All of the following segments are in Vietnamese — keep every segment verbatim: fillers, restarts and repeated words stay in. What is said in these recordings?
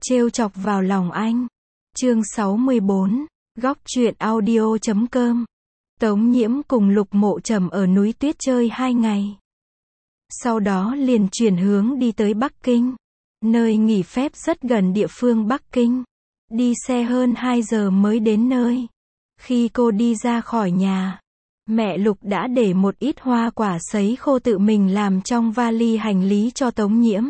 Trêu chọc vào lòng anh. Chương sáu mươi bốn, Góc truyện audio chấm com. Tống Nhiễm cùng Lục Mộ Trầm ở núi Tuyết chơi hai ngày. Sau đó liền chuyển hướng đi tới Bắc Kinh. Nơi nghỉ phép rất gần địa phương Bắc Kinh. Đi xe hơn hai giờ mới đến nơi. Khi cô đi ra khỏi nhà, mẹ Lục đã để một ít hoa quả sấy khô tự mình làm trong vali hành lý cho Tống Nhiễm.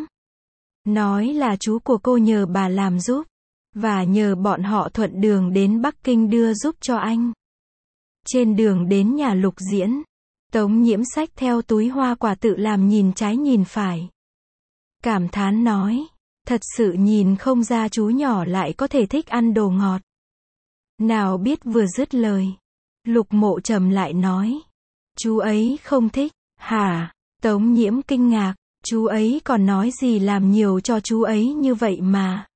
Nói là chú của cô nhờ bà làm giúp, và nhờ bọn họ thuận đường đến Bắc Kinh đưa giúp cho anh. Trên đường đến nhà Lục Diễn, Tống Nhiễm xách theo túi hoa quả tự làm nhìn trái nhìn phải. Cảm thán nói, thật sự nhìn không ra chú nhỏ lại có thể thích ăn đồ ngọt. Nào biết vừa dứt lời, Lục Mộ Trầm lại nói, chú ấy không thích, hả? Tống Nhiễm kinh ngạc, chú ấy còn nói gì làm nhiều cho chú ấy như vậy mà.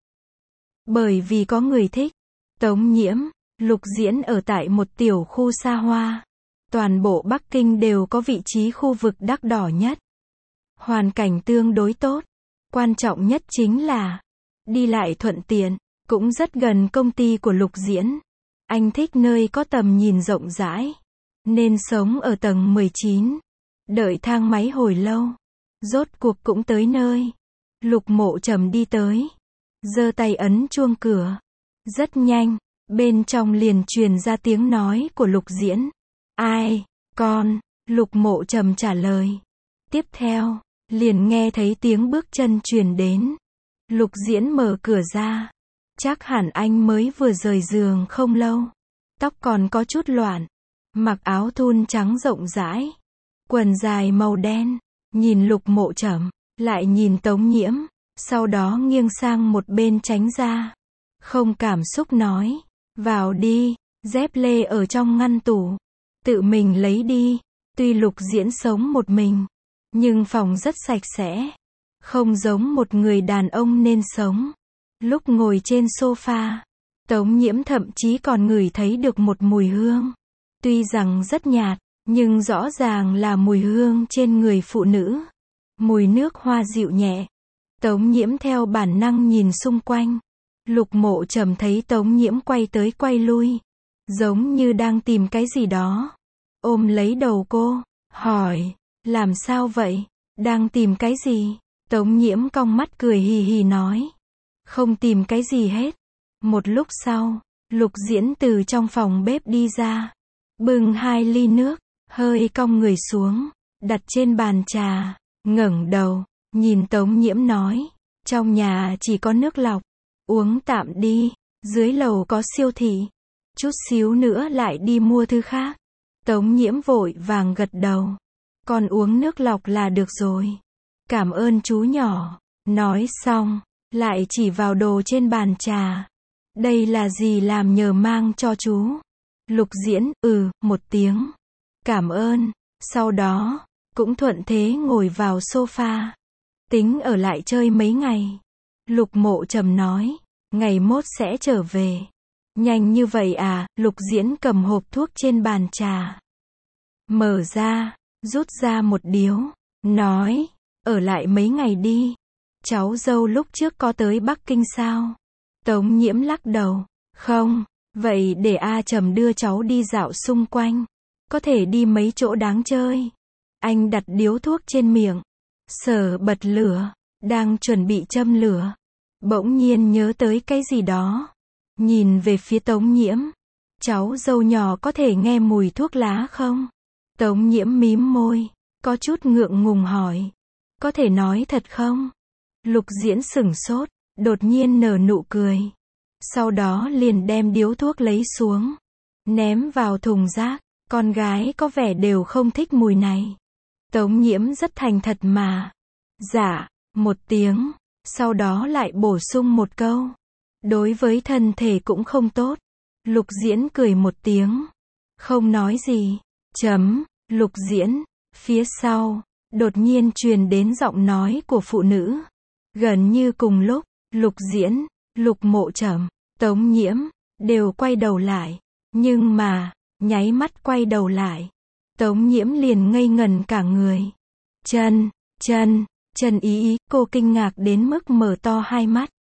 Bởi vì có người thích. Tống Nhiễm, Lục Diễn ở tại một tiểu khu xa hoa. Toàn bộ Bắc Kinh đều có vị trí khu vực đắt đỏ nhất. Hoàn cảnh tương đối tốt. Quan trọng nhất chính là đi lại thuận tiện, cũng rất gần công ty của Lục Diễn. Anh thích nơi có tầm nhìn rộng rãi, nên sống ở tầng mười chín. Đợi thang máy hồi lâu, rốt cuộc cũng tới nơi. Lục Mộ Trầm đi tới, giơ tay ấn chuông cửa. Rất nhanh, bên trong liền truyền ra tiếng nói của Lục Diễn. Ai? Con. Lục Mộ Trầm trả lời. Tiếp theo, liền nghe thấy tiếng bước chân truyền đến. Lục Diễn mở cửa ra. Chắc hẳn anh mới vừa rời giường không lâu. Tóc còn có chút loạn. Mặc áo thun trắng rộng rãi. Quần dài màu đen. Nhìn Lục Mộ Trầm, lại nhìn Tống Nhiễm. Sau đó nghiêng sang một bên tránh ra. Không cảm xúc nói. Vào đi, dép lê ở trong ngăn tủ. Tự mình lấy đi. Tuy Lục Diễn sống một mình, nhưng phòng rất sạch sẽ. Không giống một người đàn ông nên sống. Lúc ngồi trên sofa, Tống Nhiễm thậm chí còn ngửi thấy được một mùi hương. Tuy rằng rất nhạt, nhưng rõ ràng là mùi hương trên người phụ nữ. Mùi nước hoa dịu nhẹ. Tống Nhiễm theo bản năng nhìn xung quanh. Lục Mộ Trầm thấy Tống Nhiễm quay tới quay lui, giống như đang tìm cái gì đó. Ôm lấy đầu cô, hỏi, làm sao vậy? Đang tìm cái gì? Tống Nhiễm cong mắt cười hì hì nói, không tìm cái gì hết. Một lúc sau, Lục Diễn từ trong phòng bếp đi ra, bưng hai ly nước, hơi cong người xuống, đặt trên bàn trà, ngẩng đầu, nhìn Tống Nhiễm nói, trong nhà chỉ có nước lọc, uống tạm đi, dưới lầu có siêu thị, chút xíu nữa lại đi mua thứ khác. Tống Nhiễm vội vàng gật đầu, con uống nước lọc là được rồi. Cảm ơn chú nhỏ. Nói xong, lại chỉ vào đồ trên bàn trà. Đây là gì làm nhờ mang cho chú? Lục Diễn, ừ, một tiếng. Cảm ơn. Sau đó, cũng thuận thế ngồi vào sofa. Tính ở lại chơi mấy ngày. Lục Mộ Trầm nói, ngày mốt sẽ trở về. Nhanh như vậy à? Lục Diễn cầm hộp thuốc trên bàn trà. Mở ra, rút ra một điếu. Nói, ở lại mấy ngày đi. Cháu dâu lúc trước có tới Bắc Kinh sao? Tống Nhiễm lắc đầu. Không, vậy để A Trầm đưa cháu đi dạo xung quanh. Có thể đi mấy chỗ đáng chơi. Anh đặt điếu thuốc trên miệng. Sở bật lửa. Đang chuẩn bị châm lửa. Bỗng nhiên nhớ tới cái gì đó. Nhìn về phía Tống Nhiễm. Cháu dâu nhỏ có thể nghe mùi thuốc lá không? Tống Nhiễm mím môi. Có chút ngượng ngùng hỏi. Có thể nói thật không? Lục Diễn sửng sốt. Đột nhiên nở nụ cười. Sau đó liền đem điếu thuốc lấy xuống. Ném vào thùng rác. Con gái có vẻ đều không thích mùi này. Tống Nhiễm rất thành thật mà. Dạ, một tiếng. Sau đó lại bổ sung một câu. Đối với thân thể cũng không tốt. Lục Diễn cười một tiếng. Không nói gì. Chấm. Lục Diễn. Phía sau, đột nhiên truyền đến giọng nói của phụ nữ. Gần như cùng lúc, Lục Diễn, Lục Mộ Trầm, Tống Nhiễm, đều quay đầu lại. Nhưng mà, nháy mắt quay đầu lại. Tống Nhiễm liền ngây ngần cả người. Trần, Trần, Trần Ý Ý, cô kinh ngạc đến mức mở to hai mắt.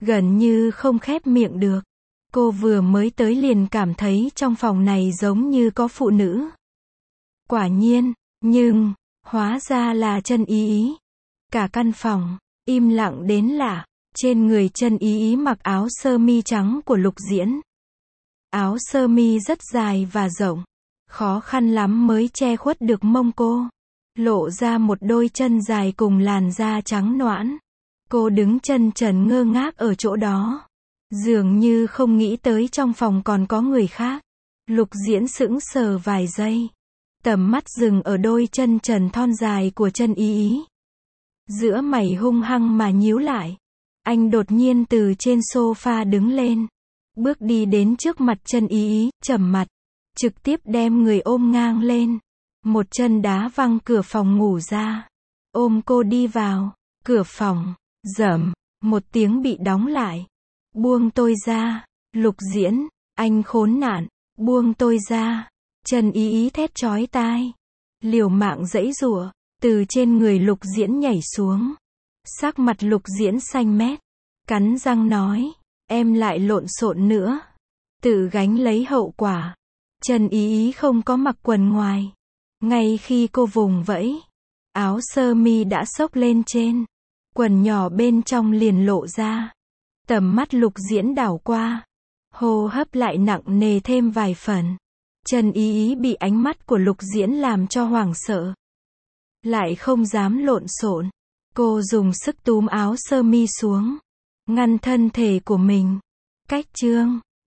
gần như không khép miệng được. Cô vừa mới tới liền cảm thấy trong phòng này giống như có phụ nữ. Quả nhiên, nhưng, hóa ra là Chân Ý Ý. Cả căn phòng, im lặng đến lạ. Trên người Chân Ý Ý mặc áo sơ mi trắng của Lục Diễn. Áo sơ mi rất dài và rộng. Khó khăn lắm mới che khuất được mông cô. Lộ ra một đôi chân dài cùng làn da trắng nõn. Cô đứng chân trần ngơ ngác ở chỗ đó. Dường như không nghĩ tới trong phòng còn có người khác. Lục Diễn sững sờ vài giây. Tầm mắt dừng ở đôi chân trần thon dài của Chân Ý Ý. Giữa mày hung hăng mà nhíu lại. Anh đột nhiên từ trên sofa đứng lên. Bước đi đến trước mặt Chân Ý Ý, trầm mặt. Trực tiếp đem người ôm ngang lên. Một chân đá văng cửa phòng ngủ ra. Ôm cô đi vào. Cửa phòng, rầm, một tiếng bị đóng lại. Buông tôi ra. Lục Diễn, anh khốn nạn. Buông tôi ra. Chân Ý Ý thét chói tai. Liều mạng giãy giụa. Từ trên người Lục Diễn nhảy xuống. Sắc mặt Lục Diễn xanh mét. Cắn răng nói. Em lại lộn xộn nữa. Tự gánh lấy hậu quả. Chân Ý Ý không có mặc quần ngoài. Ngay khi cô vùng vẫy, áo sơ mi đã xốc lên trên. Quần nhỏ bên trong liền lộ ra. Tầm mắt Lục Diễn đảo qua. Hô hấp lại nặng nề thêm vài phần. Chân Ý Ý bị ánh mắt của Lục Diễn làm cho hoảng sợ. Lại không dám lộn xộn. Cô dùng sức túm áo sơ mi xuống. Ngăn thân thể của mình. Cách chương